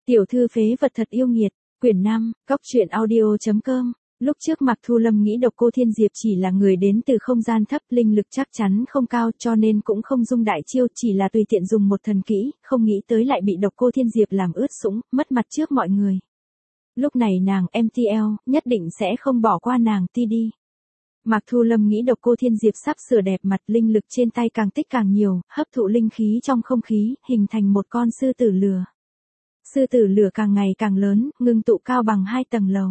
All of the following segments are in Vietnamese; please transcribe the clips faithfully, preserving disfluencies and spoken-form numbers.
Tiểu thư phế vật thật yêu nghiệt, quyển năm, góc truyện audio chấm com. Lúc trước Mạc Thu Lâm nghĩ Độc Cô Thiên Diệp chỉ là người đến từ không gian thấp, linh lực chắc chắn không cao cho nên cũng không dung đại chiêu, chỉ là tùy tiện dùng một thần kỹ, không nghĩ tới lại bị Độc Cô Thiên Diệp làm ướt sũng, mất mặt trước mọi người. Lúc này nàng em tê lờ nhất định sẽ không bỏ qua nàng ti đi. Mạc Thu Lâm nghĩ Độc Cô Thiên Diệp sắp sửa đẹp mặt, linh lực trên tay càng tích càng nhiều, hấp thụ linh khí trong không khí, hình thành một con sư tử lửa. Sư tử lửa càng ngày càng lớn, ngưng tụ cao bằng hai tầng lầu.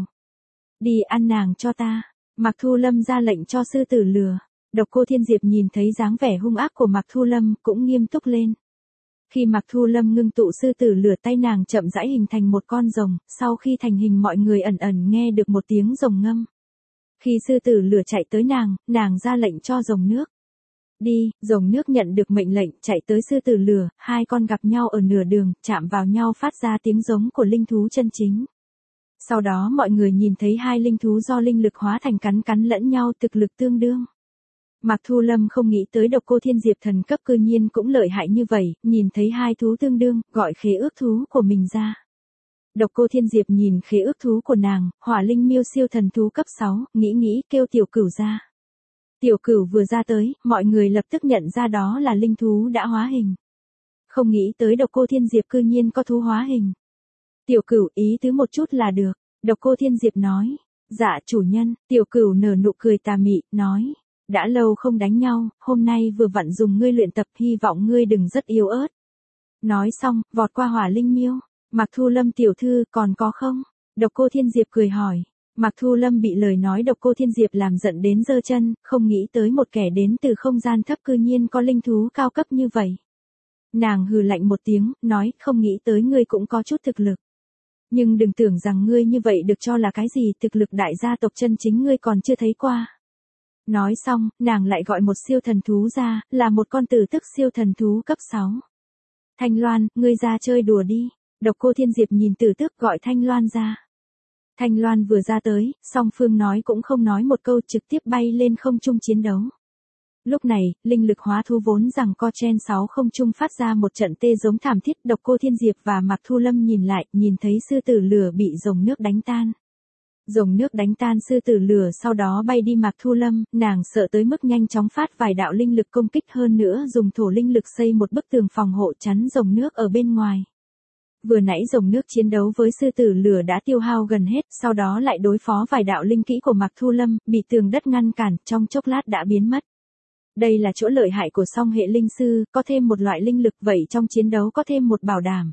Đi ăn nàng cho ta. Mạc Thu Lâm ra lệnh cho sư tử lửa. Độc Cô Thiên Diệp nhìn thấy dáng vẻ hung ác của Mạc Thu Lâm, cũng nghiêm túc lên. Khi Mạc Thu Lâm ngưng tụ sư tử lửa, tay nàng chậm rãi hình thành một con rồng, sau khi thành hình mọi người ẩn ẩn nghe được một tiếng rồng ngâm. Khi sư tử lửa chạy tới nàng, nàng ra lệnh cho rồng nước. Đi, rồng nước nhận được mệnh lệnh, chạy tới sư tử lửa, hai con gặp nhau ở nửa đường, chạm vào nhau phát ra tiếng giống của linh thú chân chính. Sau đó mọi người nhìn thấy hai linh thú do linh lực hóa thành cắn cắn lẫn nhau, thực lực tương đương. Mạc Thu Lâm không nghĩ tới Độc Cô Thiên Diệp thần cấp cư nhiên cũng lợi hại như vậy, nhìn thấy hai thú tương đương, gọi khế ước thú của mình ra. Độc Cô Thiên Diệp nhìn khế ước thú của nàng, Hỏa Linh Miêu siêu thần thú cấp sáu, nghĩ nghĩ kêu Tiểu Cửu ra. Tiểu Cửu vừa ra tới, mọi người lập tức nhận ra đó là linh thú đã hóa hình. Không nghĩ tới Độc Cô Thiên Diệp cư nhiên có thú hóa hình. Tiểu Cửu ý tứ một chút là được, Độc Cô Thiên Diệp nói. Dạ chủ nhân, Tiểu Cửu nở nụ cười tà mị, nói. Đã lâu không đánh nhau, hôm nay vừa vặn dùng ngươi luyện tập, hy vọng ngươi đừng rất yếu ớt. Nói xong, vọt qua Hỏa Linh Miêu. Mạc Thu Lâm tiểu thư còn có không? Độc Cô Thiên Diệp cười hỏi. Mạc Thu Lâm bị lời nói Độc Cô Thiên Diệp làm giận đến giơ chân, không nghĩ tới một kẻ đến từ không gian thấp cư nhiên có linh thú cao cấp như vậy. Nàng hừ lạnh một tiếng, nói không nghĩ tới ngươi cũng có chút thực lực. Nhưng đừng tưởng rằng ngươi như vậy được cho là cái gì, thực lực đại gia tộc chân chính ngươi còn chưa thấy qua. Nói xong, nàng lại gọi một siêu thần thú ra, là một con tử tức siêu thần thú cấp sáu. Thanh Loan, ngươi ra chơi đùa đi. Độc Cô Thiên Diệp nhìn tử tức gọi Thanh Loan ra. Thanh Loan vừa ra tới, song phương nói cũng không nói một câu, trực tiếp bay lên không trung chiến đấu. Lúc này, linh lực hóa thú vốn rằng co chen sáu không trung phát ra một trận tê giống thảm thiết. Độc Cô Thiên Diệp và Mạc Thu Lâm nhìn lại, nhìn thấy sư tử lửa bị rồng nước đánh tan. Rồng nước đánh tan sư tử lửa, sau đó bay đi. Mạc Thu Lâm, nàng sợ tới mức nhanh chóng phát vài đạo linh lực công kích, hơn nữa dùng thổ linh lực xây một bức tường phòng hộ chắn rồng nước ở bên ngoài. Vừa nãy rồng nước chiến đấu với sư tử lửa đã tiêu hao gần hết, sau đó lại đối phó vài đạo linh kỹ của Mạc Thu Lâm, bị tường đất ngăn cản, trong chốc lát đã biến mất. Đây là chỗ lợi hại của song hệ linh sư, có thêm một loại linh lực, vậy trong chiến đấu có thêm một bảo đảm.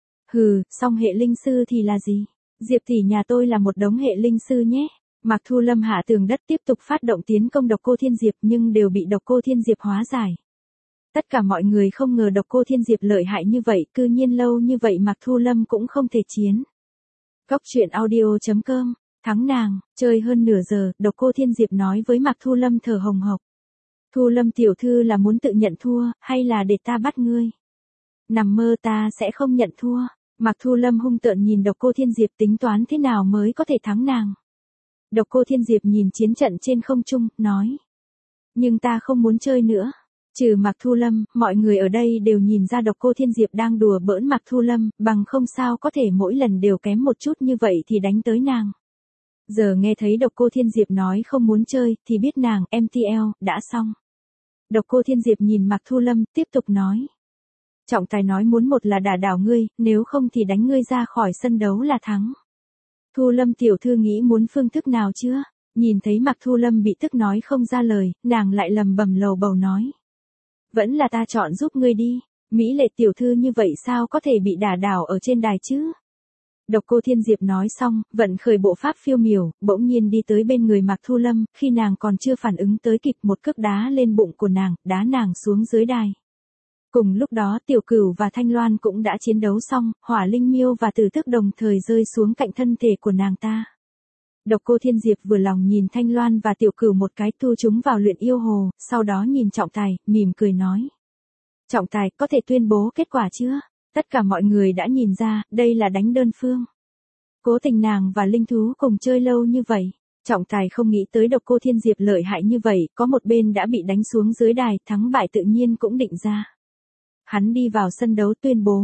Hừ, song hệ linh sư thì là gì? Diệp tỷ nhà tôi là một đống hệ linh sư nhé. Mạc Thu Lâm hạ tường đất tiếp tục phát động tiến công Độc Cô Thiên Diệp, nhưng đều bị Độc Cô Thiên Diệp hóa giải. Tất cả mọi người không ngờ Độc Cô Thiên Diệp lợi hại như vậy, cư nhiên lâu như vậy Mạc Thu Lâm cũng không thể chiến. Góc truyện audio chấm com, thắng nàng, chơi hơn nửa giờ, Độc Cô Thiên Diệp nói với Mạc Thu Lâm thở hồng hộc. Thu Lâm tiểu thư là muốn tự nhận thua, hay là để ta bắt ngươi? Nằm mơ, ta sẽ không nhận thua. Mạc Thu Lâm hung tợn nhìn Độc Cô Thiên Diệp, tính toán thế nào mới có thể thắng nàng. Độc Cô Thiên Diệp nhìn chiến trận trên không trung, nói. Nhưng ta không muốn chơi nữa. Trừ Mạc Thu Lâm, mọi người ở đây đều nhìn ra Độc Cô Thiên Diệp đang đùa bỡn Mạc Thu Lâm, bằng không sao có thể mỗi lần đều kém một chút như vậy thì đánh tới nàng. Giờ nghe thấy Độc Cô Thiên Diệp nói không muốn chơi, thì biết nàng em tê lờ đã xong. Độc Cô Thiên Diệp nhìn Mạc Thu Lâm, tiếp tục nói. Trọng tài nói muốn một là đả đảo ngươi, nếu không thì đánh ngươi ra khỏi sân đấu là thắng. Thu Lâm tiểu thư nghĩ muốn phương thức nào chưa? Nhìn thấy Mạc Thu Lâm bị tức nói không ra lời, nàng lại lầm bầm lầu bầu nói. Vẫn là ta chọn giúp ngươi đi, Mỹ lệ tiểu thư như vậy sao có thể bị đả đảo ở trên đài chứ? Độc Cô Thiên Diệp nói xong, vận khởi bộ pháp phiêu miểu, bỗng nhiên đi tới bên người Mạc Thu Lâm, khi nàng còn chưa phản ứng tới kịp, một cước đá lên bụng của nàng, đá nàng xuống dưới đài. Cùng lúc đó Tiểu Cửu và Thanh Loan cũng đã chiến đấu xong, Hỏa Linh Miêu và Tử Tức đồng thời rơi xuống cạnh thân thể của nàng ta. Độc Cô Thiên Diệp vừa lòng nhìn Thanh Loan và Tiểu Cửu một cái, thu chúng vào luyện yêu hồ, sau đó nhìn trọng tài, mỉm cười nói. Trọng tài, có thể tuyên bố kết quả chưa? Tất cả mọi người đã nhìn ra, đây là đánh đơn phương. Cố tình nàng và linh thú cùng chơi lâu như vậy. Trọng tài không nghĩ tới Độc Cô Thiên Diệp lợi hại như vậy, có một bên đã bị đánh xuống dưới đài, thắng bại tự nhiên cũng định ra. Hắn đi vào sân đấu tuyên bố,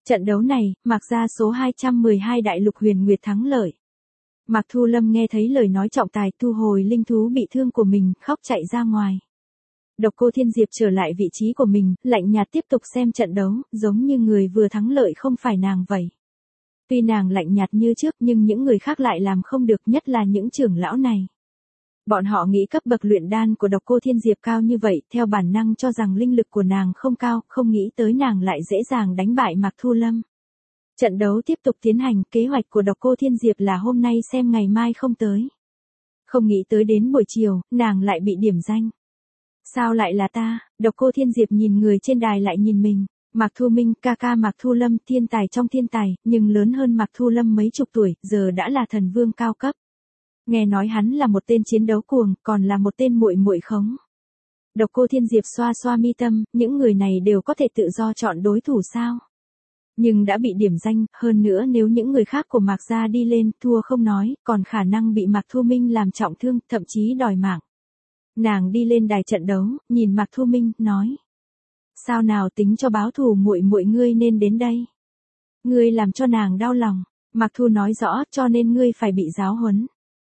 Trận đấu này, Mạc gia số hai trăm mười hai Đại Lục Huyền Nguyệt thắng lợi. Mạc Thu Lâm nghe thấy lời nói trọng tài thu hồi linh thú bị thương của mình, khóc chạy ra ngoài. Độc Cô Thiên Diệp trở lại vị trí của mình, lạnh nhạt tiếp tục xem trận đấu, giống như người vừa thắng lợi không phải nàng vậy. Tuy nàng lạnh nhạt như trước nhưng những người khác lại làm không được, nhất là những trưởng lão này. Bọn họ nghĩ cấp bậc luyện đan của Độc Cô Thiên Diệp cao như vậy, theo bản năng cho rằng linh lực của nàng không cao, không nghĩ tới nàng lại dễ dàng đánh bại Mạc Thu Lâm. Trận đấu tiếp tục tiến hành, kế hoạch của Độc Cô Thiên Diệp là hôm nay xem ngày mai không tới. Không nghĩ tới đến buổi chiều, nàng lại bị điểm danh. Sao lại là ta? Độc Cô Thiên Diệp nhìn người trên đài lại nhìn mình. Mạc Thu Minh, ca ca Mạc Thu Lâm, thiên tài trong thiên tài, nhưng lớn hơn Mạc Thu Lâm mấy chục tuổi, giờ đã là thần vương cao cấp. Nghe nói hắn là một tên chiến đấu cuồng, còn là một tên muội muội khống. Độc Cô Thiên Diệp xoa xoa mi tâm, những người này đều có thể tự do chọn đối thủ sao? Nhưng đã bị điểm danh, hơn nữa nếu những người khác của Mạc gia đi lên, thua không nói, còn khả năng bị Mạc Thu Minh làm trọng thương, thậm chí đòi mạng. Nàng đi lên đài trận đấu, nhìn Mạc Thu Minh, nói: "Sao nào tính cho báo thù muội muội ngươi nên đến đây. Ngươi làm cho nàng đau lòng." Mạc Thu nói rõ, cho nên ngươi phải bị giáo huấn.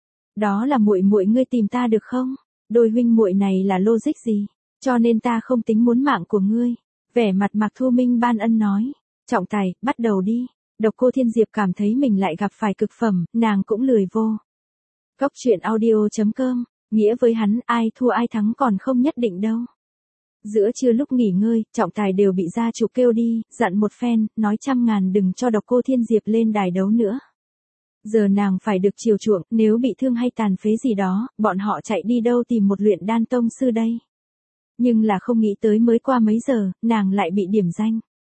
Đó là muội muội ngươi tìm ta được không? Đôi huynh muội này là logic gì? Cho nên ta không tính muốn mạng của ngươi. Vẻ mặt Mạc Thu Minh ban ân nói: "Trọng tài, bắt đầu đi." Độc Cô Thiên Diệp cảm thấy mình lại gặp phải cực phẩm, nàng cũng lười vô. Cốc truyện audio chấm com, nghĩa với hắn, ai thua ai thắng còn không nhất định đâu. Giữa trưa lúc nghỉ ngơi, trọng tài đều bị gia chủ kêu đi, dặn một phen, nói trăm ngàn đừng cho Độc Cô Thiên Diệp lên đài đấu nữa. Giờ nàng phải được chiều chuộng, nếu bị thương hay tàn phế gì đó, bọn họ chạy đi đâu tìm một luyện đan tông sư đây. Nhưng là không nghĩ tới mới qua mấy giờ, nàng lại bị điểm danh.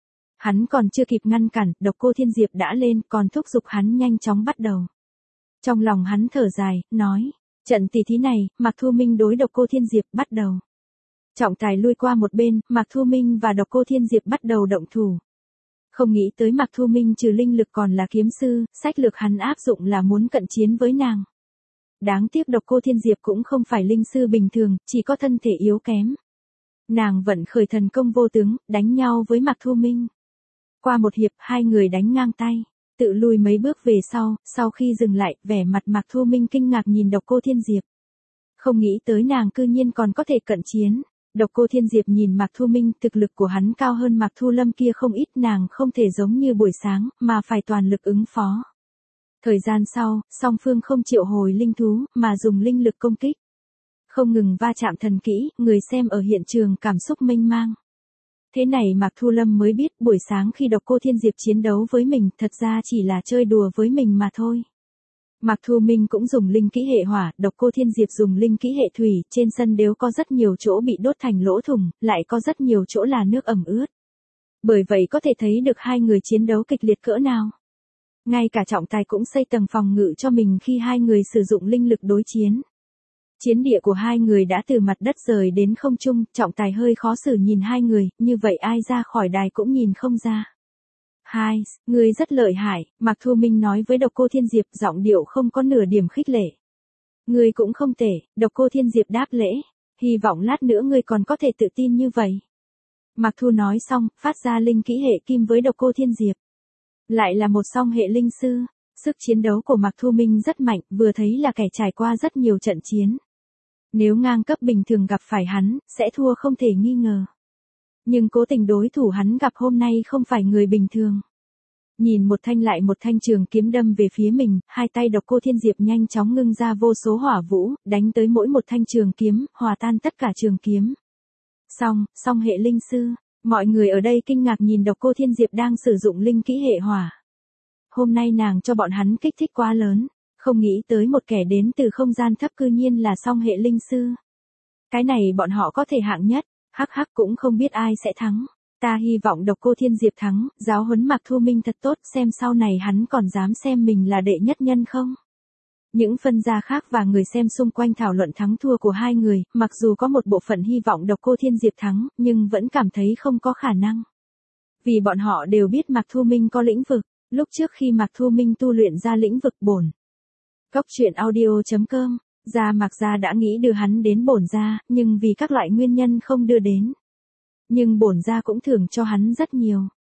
Hắn còn chưa kịp ngăn cản, Độc Cô Thiên Diệp đã lên, còn thúc giục hắn nhanh chóng bắt đầu. Trong lòng hắn thở dài, nói: "Trận tỷ thí này, Mạc Thu Minh đối Độc Cô Thiên Diệp, bắt đầu." Trọng tài lui qua một bên, Mạc Thu Minh và Độc Cô Thiên Diệp bắt đầu động thủ. Không nghĩ tới Mạc Thu Minh trừ linh lực còn là kiếm sư, sách lược hắn áp dụng là muốn cận chiến với nàng. Đáng tiếc Độc Cô Thiên Diệp cũng không phải linh sư bình thường, chỉ có thân thể yếu kém. Nàng vận khởi thần công vô tướng, đánh nhau với Mạc Thu Minh. Qua một hiệp, hai người đánh ngang tay, tự lùi mấy bước về sau, sau khi dừng lại, vẻ mặt Mạc Thu Minh kinh ngạc nhìn Độc Cô Thiên Diệp. Không nghĩ tới nàng cư nhiên còn có thể cận chiến. Độc Cô Thiên Diệp nhìn Mạc Thu Minh, thực lực của hắn cao hơn Mạc Thu Lâm kia không ít, nàng không thể giống như buổi sáng, mà phải toàn lực ứng phó. Thời gian sau, song phương không triệu hồi linh thú, mà dùng linh lực công kích. Không ngừng va chạm thần kỹ, người xem ở hiện trường cảm xúc mênh mang. Thế này Mạc Thu Lâm mới biết buổi sáng khi Độc Cô Thiên Diệp chiến đấu với mình, thật ra chỉ là chơi đùa với mình mà thôi. Mạc Thu Minh cũng dùng linh kỹ hệ hỏa, Độc Cô Thiên Diệp dùng linh kỹ hệ thủy, trên sân đều có rất nhiều chỗ bị đốt thành lỗ thủng, lại có rất nhiều chỗ là nước ẩm ướt. Bởi vậy có thể thấy được hai người chiến đấu kịch liệt cỡ nào. Ngay cả trọng tài cũng xây tầng phòng ngự cho mình khi hai người sử dụng linh lực đối chiến. Chiến địa của hai người đã từ mặt đất rời đến không trung, trọng tài hơi khó xử nhìn hai người, như vậy ai ra khỏi đài cũng nhìn không ra. Hai, ngươi rất lợi hại, Mạc Thu Minh nói với Độc Cô Thiên Diệp, giọng điệu không có nửa điểm khích lệ. Ngươi cũng không tệ, Độc Cô Thiên Diệp đáp lễ, hy vọng lát nữa ngươi còn có thể tự tin như vậy. Mạc Thu nói xong, phát ra linh kỹ hệ kim với Độc Cô Thiên Diệp. Lại là một song hệ linh sư, sức chiến đấu của Mạc Thu Minh rất mạnh, vừa thấy là kẻ trải qua rất nhiều trận chiến. Nếu ngang cấp bình thường gặp phải hắn, sẽ thua không thể nghi ngờ. Nhưng cố tình đối thủ hắn gặp hôm nay không phải người bình thường. Nhìn một thanh lại một thanh trường kiếm đâm về phía mình, hai tay Độc Cô Thiên Diệp nhanh chóng ngưng ra vô số hỏa vũ, đánh tới mỗi một thanh trường kiếm, hòa tan tất cả trường kiếm. Xong, xong hệ linh sư, mọi người ở đây kinh ngạc nhìn Độc Cô Thiên Diệp đang sử dụng linh kỹ hệ hỏa. Hôm nay nàng cho bọn hắn kích thích quá lớn, không nghĩ tới một kẻ đến từ không gian thấp cư nhiên là song hệ linh sư. Cái này bọn họ có thể hạng nhất. Hắc hắc cũng không biết ai sẽ thắng. Ta hy vọng Độc Cô Thiên Diệp thắng, giáo huấn Mạc Thu Minh thật tốt, xem sau này hắn còn dám xem mình là đệ nhất nhân không. Những phân gia khác và người xem xung quanh thảo luận thắng thua của hai người, mặc dù có một bộ phận hy vọng Độc Cô Thiên Diệp thắng, nhưng vẫn cảm thấy không có khả năng. Vì bọn họ đều biết Mạc Thu Minh có lĩnh vực, lúc trước khi Mạc Thu Minh tu luyện ra lĩnh vực bổn. Cốc truyện audio chấm com, Gia Mạc gia đã nghĩ đưa hắn đến bổn gia, nhưng vì các loại nguyên nhân không đưa đến. Nhưng bổn gia cũng thưởng cho hắn rất nhiều.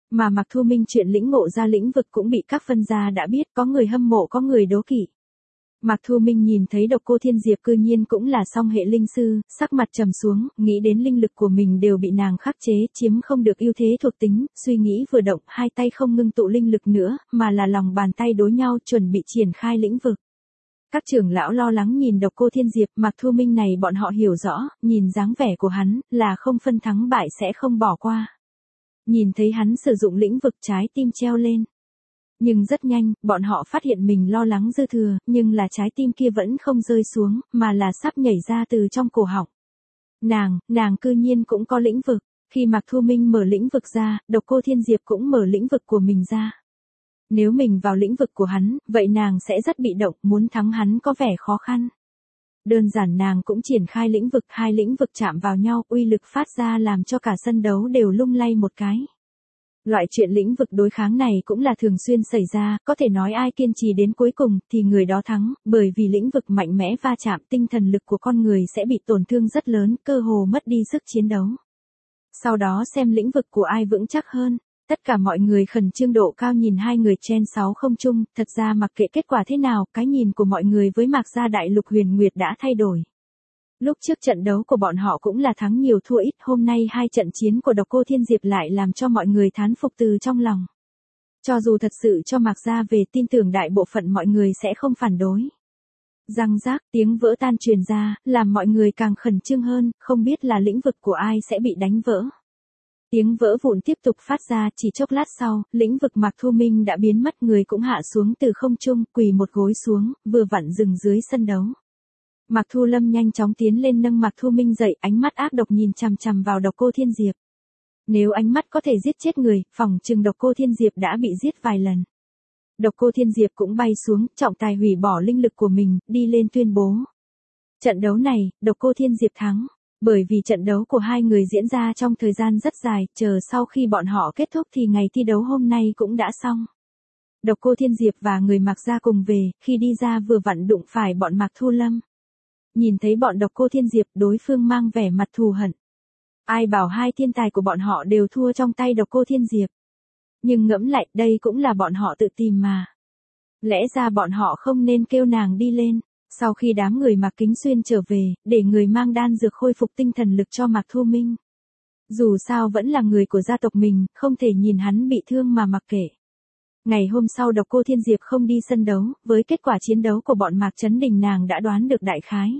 Mà Mạc Thu Minh chuyện lĩnh ngộ ra lĩnh vực cũng bị các phân gia đã biết, có người hâm mộ có người đố kỵ. Mạc Thu Minh nhìn thấy Độc Cô Thiên Diệp cư nhiên cũng là song hệ linh sư, sắc mặt trầm xuống, nghĩ đến linh lực của mình đều bị nàng khắc chế, chiếm không được ưu thế thuộc tính, suy nghĩ vừa động, hai tay không ngưng tụ linh lực nữa, mà là lòng bàn tay đối nhau chuẩn bị triển khai lĩnh vực. Các trưởng lão lo lắng nhìn Độc Cô Thiên Diệp, Mạc Thu Minh này bọn họ hiểu rõ, nhìn dáng vẻ của hắn, là không phân thắng bại sẽ không bỏ qua. Nhìn thấy hắn sử dụng lĩnh vực trái tim treo lên. Nhưng rất nhanh, bọn họ phát hiện mình lo lắng dư thừa, nhưng là trái tim kia vẫn không rơi xuống, mà là sắp nhảy ra từ trong cổ họng. Nàng, nàng cư nhiên cũng có lĩnh vực. Khi Mạc Thu Minh mở lĩnh vực ra, Độc Cô Thiên Diệp cũng mở lĩnh vực của mình ra. Nếu mình vào lĩnh vực của hắn, vậy nàng sẽ rất bị động, muốn thắng hắn có vẻ khó khăn. Đơn giản nàng cũng triển khai lĩnh vực, hai lĩnh vực chạm vào nhau, uy lực phát ra làm cho cả sân đấu đều lung lay một cái. Loại chuyện lĩnh vực đối kháng này cũng là thường xuyên xảy ra, có thể nói ai kiên trì đến cuối cùng thì người đó thắng, bởi vì lĩnh vực mạnh mẽ va chạm, tinh thần lực của con người sẽ bị tổn thương rất lớn, cơ hồ mất đi sức chiến đấu. Sau đó xem lĩnh vực của ai vững chắc hơn. Tất cả mọi người khẩn trương độ cao nhìn hai người chen sáu không chung, thật ra mặc kệ kết quả thế nào, cái nhìn của mọi người với Mạc gia đại lục Huyền Nguyệt đã thay đổi. Lúc trước trận đấu của bọn họ cũng là thắng nhiều thua ít, hôm nay hai trận chiến của Độc Cô Thiên Diệp lại làm cho mọi người thán phục từ trong lòng. Cho dù thật sự cho Mạc gia về, tin tưởng đại bộ phận mọi người sẽ không phản đối. Răng rác, tiếng vỡ tan truyền ra, làm mọi người càng khẩn trương hơn, không biết là lĩnh vực của ai sẽ bị đánh vỡ. Tiếng vỡ vụn tiếp tục phát ra, chỉ chốc lát sau, lĩnh vực Mạc Thu Minh đã biến mất, người cũng hạ xuống từ không trung, quỳ một gối xuống, vừa vặn dừng dưới sân đấu. Mạc Thu Lâm nhanh chóng tiến lên nâng Mạc Thu Minh dậy, ánh mắt ác độc nhìn chằm chằm vào Độc Cô Thiên Diệp. Nếu ánh mắt có thể giết chết người, phỏng chừng Độc Cô Thiên Diệp đã bị giết vài lần. Độc Cô Thiên Diệp cũng bay xuống, trọng tài hủy bỏ linh lực của mình, đi lên tuyên bố. Trận đấu này, Độc Cô Thiên Diệp thắng. Bởi vì trận đấu của hai người diễn ra trong thời gian rất dài, chờ sau khi bọn họ kết thúc thì ngày thi đấu hôm nay cũng đã xong. Độc Cô Thiên Diệp và người Mạc gia cùng về, khi đi ra vừa vặn đụng phải bọn Mạc Thu Lâm. Nhìn thấy bọn Độc Cô Thiên Diệp, đối phương mang vẻ mặt thù hận. Ai bảo hai thiên tài của bọn họ đều thua trong tay Độc Cô Thiên Diệp. Nhưng ngẫm lại, đây cũng là bọn họ tự tìm mà. Lẽ ra bọn họ không nên kêu nàng đi lên. Sau khi đám người Mạc Kính Xuyên trở về, để người mang đan dược khôi phục tinh thần lực cho Mạc Thu Minh. Dù sao vẫn là người của gia tộc mình, không thể nhìn hắn bị thương mà mặc kệ. Ngày hôm sau Độc Cô Thiên Diệp không đi sân đấu, với kết quả chiến đấu của bọn Mạc Chấn Đình nàng đã đoán được đại khái.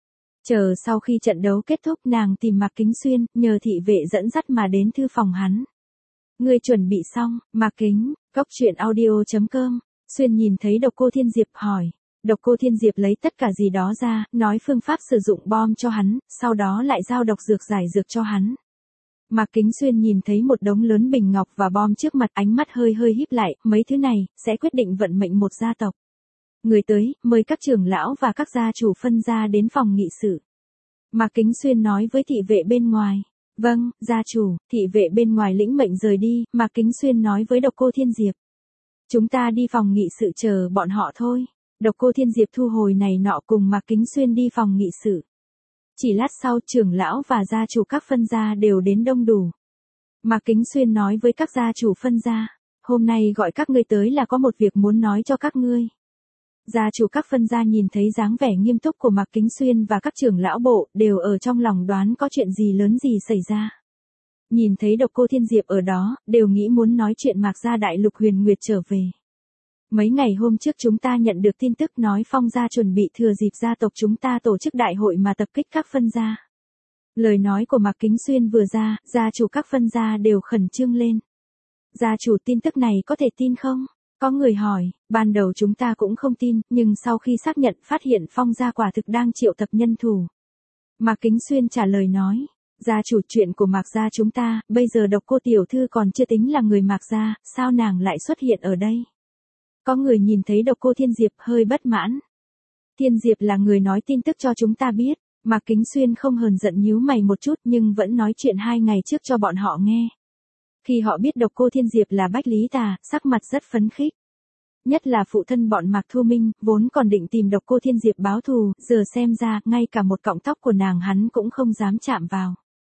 Chờ sau khi trận đấu kết thúc nàng tìm Mạc Kính Xuyên, nhờ thị vệ dẫn dắt mà đến thư phòng hắn. Người chuẩn bị xong, Mạc Kính, góc truyện audio chấm com, Xuyên nhìn thấy Độc Cô Thiên Diệp hỏi. Độc Cô Thiên Diệp lấy tất cả gì đó ra, nói phương pháp sử dụng bom cho hắn, sau đó lại giao độc dược giải dược cho hắn. Mạc Kính Xuyên nhìn thấy một đống lớn bình ngọc và bom trước mặt, ánh mắt hơi hơi híp lại, mấy thứ này, sẽ quyết định vận mệnh một gia tộc. Người tới, mời các trưởng lão và các gia chủ phân gia đến phòng nghị sự. Mạc Kính Xuyên nói với thị vệ bên ngoài. Vâng, gia chủ, thị vệ bên ngoài lĩnh mệnh rời đi, Mạc Kính Xuyên nói với Độc Cô Thiên Diệp. Chúng ta đi phòng nghị sự chờ bọn họ thôi. Độc Cô Thiên Diệp thu hồi này nọ cùng Mạc Kính Xuyên đi phòng nghị sự. Chỉ lát sau trưởng lão và gia chủ các phân gia đều đến đông đủ. Mạc Kính Xuyên nói với các gia chủ phân gia, hôm nay gọi các ngươi tới là có một việc muốn nói cho các ngươi. Gia chủ các phân gia nhìn thấy dáng vẻ nghiêm túc của Mạc Kính Xuyên và các trưởng lão bộ, đều ở trong lòng đoán có chuyện gì lớn gì xảy ra. Nhìn thấy Độc Cô Thiên Diệp ở đó, đều nghĩ muốn nói chuyện Mạc gia đại lục Huyền Nguyệt trở về. Mấy ngày hôm trước chúng ta nhận được tin tức nói Phong gia chuẩn bị thừa dịp gia tộc chúng ta tổ chức đại hội mà tập kích các phân gia. Lời nói của Mạc Kính Xuyên vừa ra, gia chủ các phân gia đều khẩn trương lên. Gia chủ, tin tức này có thể tin không? Có người hỏi, ban đầu chúng ta cũng không tin, nhưng sau khi xác nhận phát hiện Phong gia quả thực đang triệu tập nhân thủ. Mạc Kính Xuyên trả lời nói, gia chủ, chuyện của Mạc gia chúng ta, bây giờ Độc Cô tiểu thư còn chưa tính là người Mạc gia, sao nàng lại xuất hiện ở đây? Có người nhìn thấy Độc Cô Thiên Diệp hơi bất mãn. Thiên Diệp là người nói tin tức cho chúng ta biết. Mạc Kính Xuyên không hờn giận nhíu mày một chút nhưng vẫn nói chuyện hai ngày trước cho bọn họ nghe. Khi họ biết Độc Cô Thiên Diệp là Bách Lý Tà, sắc mặt rất phấn khích. Nhất là phụ thân bọn Mạc Thu Minh, vốn còn định tìm Độc Cô Thiên Diệp báo thù, giờ xem ra, ngay cả một cọng tóc của nàng hắn cũng không dám chạm vào.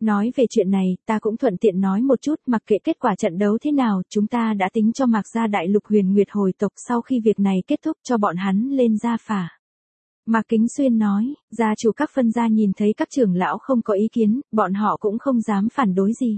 Nói về chuyện này, ta cũng thuận tiện nói một chút, mặc kệ kết quả trận đấu thế nào, chúng ta đã tính cho Mạc Gia Đại Lục Huyền Nguyệt hồi tộc sau khi việc này kết thúc cho bọn hắn lên gia phả. Mạc Kính Xuyên nói, gia chủ các phân gia nhìn thấy các trưởng lão không có ý kiến, bọn họ cũng không dám phản đối gì.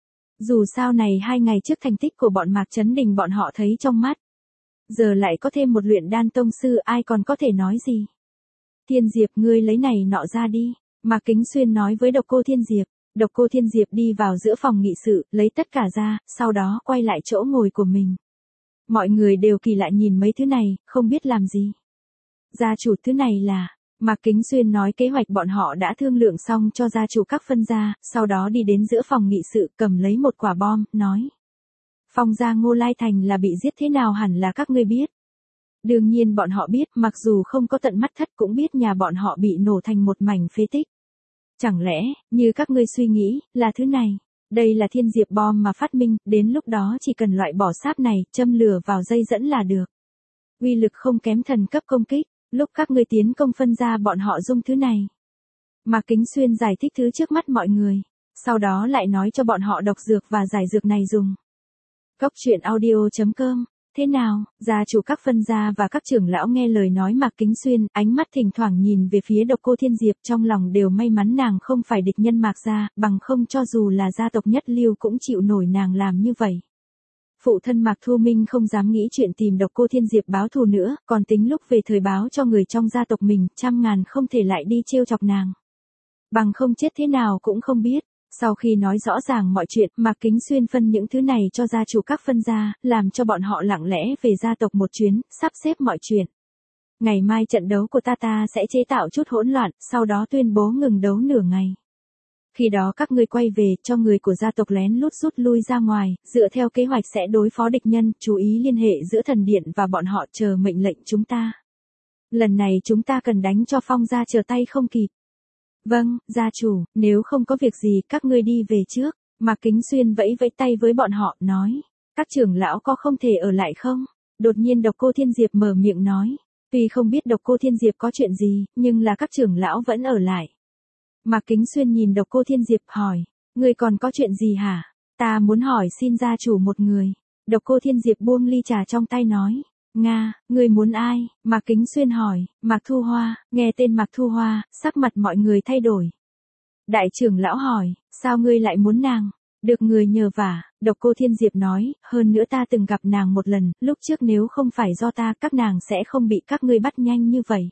Dù sao này hai ngày trước thành tích của bọn Mạc Chấn Đình bọn họ thấy trong mắt. Giờ lại có thêm một luyện đan tông sư, ai còn có thể nói gì. Thiên Diệp, ngươi lấy này nọ ra đi. Mạc Kính Xuyên nói với Độc Cô Thiên Diệp. Độc Cô Thiên Diệp đi vào giữa phòng nghị sự, lấy tất cả ra, sau đó quay lại chỗ ngồi của mình. Mọi người đều kỳ lạ nhìn mấy thứ này, không biết làm gì. Gia chủ, thứ này là... Mạc Kính Xuyên nói kế hoạch bọn họ đã thương lượng xong cho gia chủ các phân gia, sau đó đi đến giữa phòng nghị sự cầm lấy một quả bom, nói. Phong gia Ngô Lai Thành là bị giết thế nào hẳn là các ngươi biết. Đương nhiên bọn họ biết, mặc dù không có tận mắt thất cũng biết nhà bọn họ bị nổ thành một mảnh phế tích. Chẳng lẽ, như các ngươi suy nghĩ, là thứ này. Đây là thiên diệp bom mà phát minh, đến lúc đó chỉ cần loại bỏ sáp này, châm lửa vào dây dẫn là được. Uy lực không kém thần cấp công kích, lúc các ngươi tiến công phân ra bọn họ dung thứ này. Mạc Kính Xuyên giải thích thứ trước mắt mọi người, sau đó lại nói cho bọn họ độc dược và giải dược này dùng. Cốc truyện audio chấm com. Thế nào, gia chủ các phân gia và các trưởng lão nghe lời nói Mạc Kính Xuyên, ánh mắt thỉnh thoảng nhìn về phía Độc Cô Thiên Diệp, trong lòng đều may mắn nàng không phải địch nhân Mạc gia, bằng không cho dù là gia tộc nhất lưu cũng chịu nổi nàng làm như vậy. Phụ thân Mạc Thu Minh không dám nghĩ chuyện tìm Độc Cô Thiên Diệp báo thù nữa, còn tính lúc về thời báo cho người trong gia tộc mình, trăm ngàn không thể lại đi trêu chọc nàng. Bằng không chết thế nào cũng không biết. Sau khi nói rõ ràng mọi chuyện, Mạc Kính Xuyên phân những thứ này cho gia chủ các phân gia, làm cho bọn họ lặng lẽ về gia tộc một chuyến, sắp xếp mọi chuyện. Ngày mai trận đấu của ta ta sẽ chế tạo chút hỗn loạn, sau đó tuyên bố ngừng đấu nửa ngày. Khi đó các ngươi quay về, cho người của gia tộc lén lút rút lui ra ngoài, dựa theo kế hoạch sẽ đối phó địch nhân, chú ý liên hệ giữa thần điện và bọn họ, chờ mệnh lệnh chúng ta. Lần này chúng ta cần đánh cho Phong gia chờ tay không kịp. Vâng, gia chủ, nếu không có việc gì các ngươi đi về trước. Mạc Kính Xuyên vẫy vẫy tay với bọn họ, nói. Các trưởng lão có không thể ở lại không? Đột nhiên Độc Cô Thiên Diệp mở miệng nói. Tuy không biết Độc Cô Thiên Diệp có chuyện gì, nhưng là các trưởng lão vẫn ở lại. Mạc Kính Xuyên nhìn Độc Cô Thiên Diệp hỏi. Ngươi còn có chuyện gì hả? Ta muốn hỏi xin gia chủ một người. Độc Cô Thiên Diệp buông ly trà trong tay nói. Nga, người muốn ai? Mạc Kính Xuyên hỏi. Mạc Thu Hoa. Nghe tên Mạc Thu Hoa, sắc mặt mọi người thay đổi. Đại trưởng lão hỏi, sao ngươi lại muốn nàng? Được người nhờ vả, Độc Cô Thiên Diệp nói, hơn nữa ta từng gặp nàng một lần, lúc trước nếu không phải do ta các nàng sẽ không bị các ngươi bắt nhanh như vậy.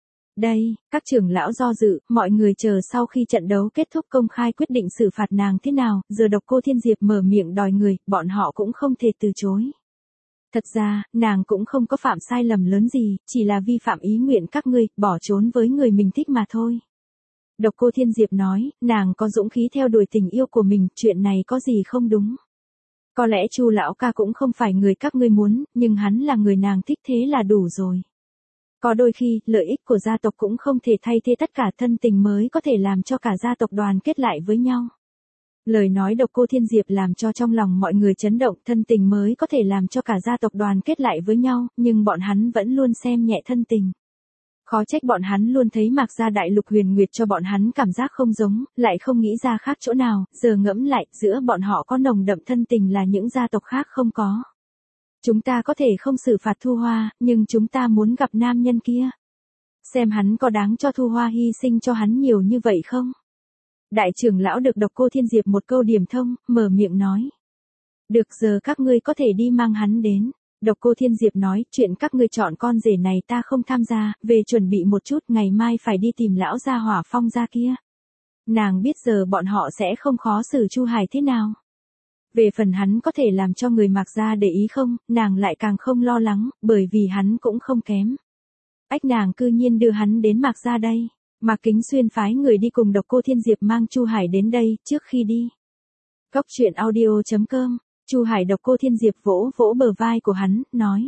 Đây, các trưởng lão do dự, mọi người chờ sau khi trận đấu kết thúc công khai quyết định xử phạt nàng thế nào, giờ Độc Cô Thiên Diệp mở miệng đòi người, bọn họ cũng không thể từ chối. Thật ra, nàng cũng không có phạm sai lầm lớn gì, chỉ là vi phạm ý nguyện các ngươi, bỏ trốn với người mình thích mà thôi. Độc Cô Thiên Diệp nói, nàng có dũng khí theo đuổi tình yêu của mình, chuyện này có gì không đúng. Có lẽ Chu lão ca cũng không phải người các ngươi muốn, nhưng hắn là người nàng thích thế là đủ rồi. Có đôi khi, lợi ích của gia tộc cũng không thể thay thế tất cả, thân tình mới có thể làm cho cả gia tộc đoàn kết lại với nhau. Lời nói Độc Cô Thiên Diệp làm cho trong lòng mọi người chấn động, thân tình mới có thể làm cho cả gia tộc đoàn kết lại với nhau, nhưng bọn hắn vẫn luôn xem nhẹ thân tình. Khó trách bọn hắn luôn thấy Mạc Gia Đại Lục Huyền Nguyệt cho bọn hắn cảm giác không giống, lại không nghĩ ra khác chỗ nào, giờ ngẫm lại, giữa bọn họ có nồng đậm thân tình là những gia tộc khác không có. Chúng ta có thể không xử phạt Thu Hoa, nhưng chúng ta muốn gặp nam nhân kia. Xem hắn có đáng cho Thu Hoa hy sinh cho hắn nhiều như vậy không? Đại trưởng lão được Độc Cô Thiên Diệp một câu điểm thông, mở miệng nói. Được, giờ các ngươi có thể đi mang hắn đến. Độc Cô Thiên Diệp nói, chuyện các ngươi chọn con rể này ta không tham gia, về chuẩn bị một chút, ngày mai phải đi tìm lão gia Hỏa Phong gia kia. Nàng biết giờ bọn họ sẽ không khó xử Chu Hải thế nào. Về phần hắn có thể làm cho người Mạc Gia để ý không, nàng lại càng không lo lắng, bởi vì hắn cũng không kém. Ách, nàng cư nhiên đưa hắn đến Mạc Gia đây. Mạc Kính Xuyên phái người đi cùng Độc Cô Thiên Diệp mang Chu Hải đến đây, trước khi đi. Cốc truyện audio chấm com. Chu Hải Độc Cô Thiên Diệp vỗ vỗ bờ vai của hắn, nói.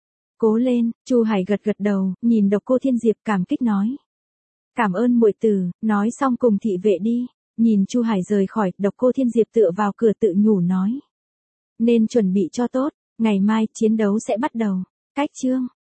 Cố lên, Chu Hải gật gật đầu, nhìn Độc Cô Thiên Diệp cảm kích nói. Cảm ơn muội tử, nói xong cùng thị vệ đi. Nhìn Chu Hải rời khỏi, Độc Cô Thiên Diệp tựa vào cửa tự nhủ nói. Nên chuẩn bị cho tốt, ngày mai chiến đấu sẽ bắt đầu. Cách chương.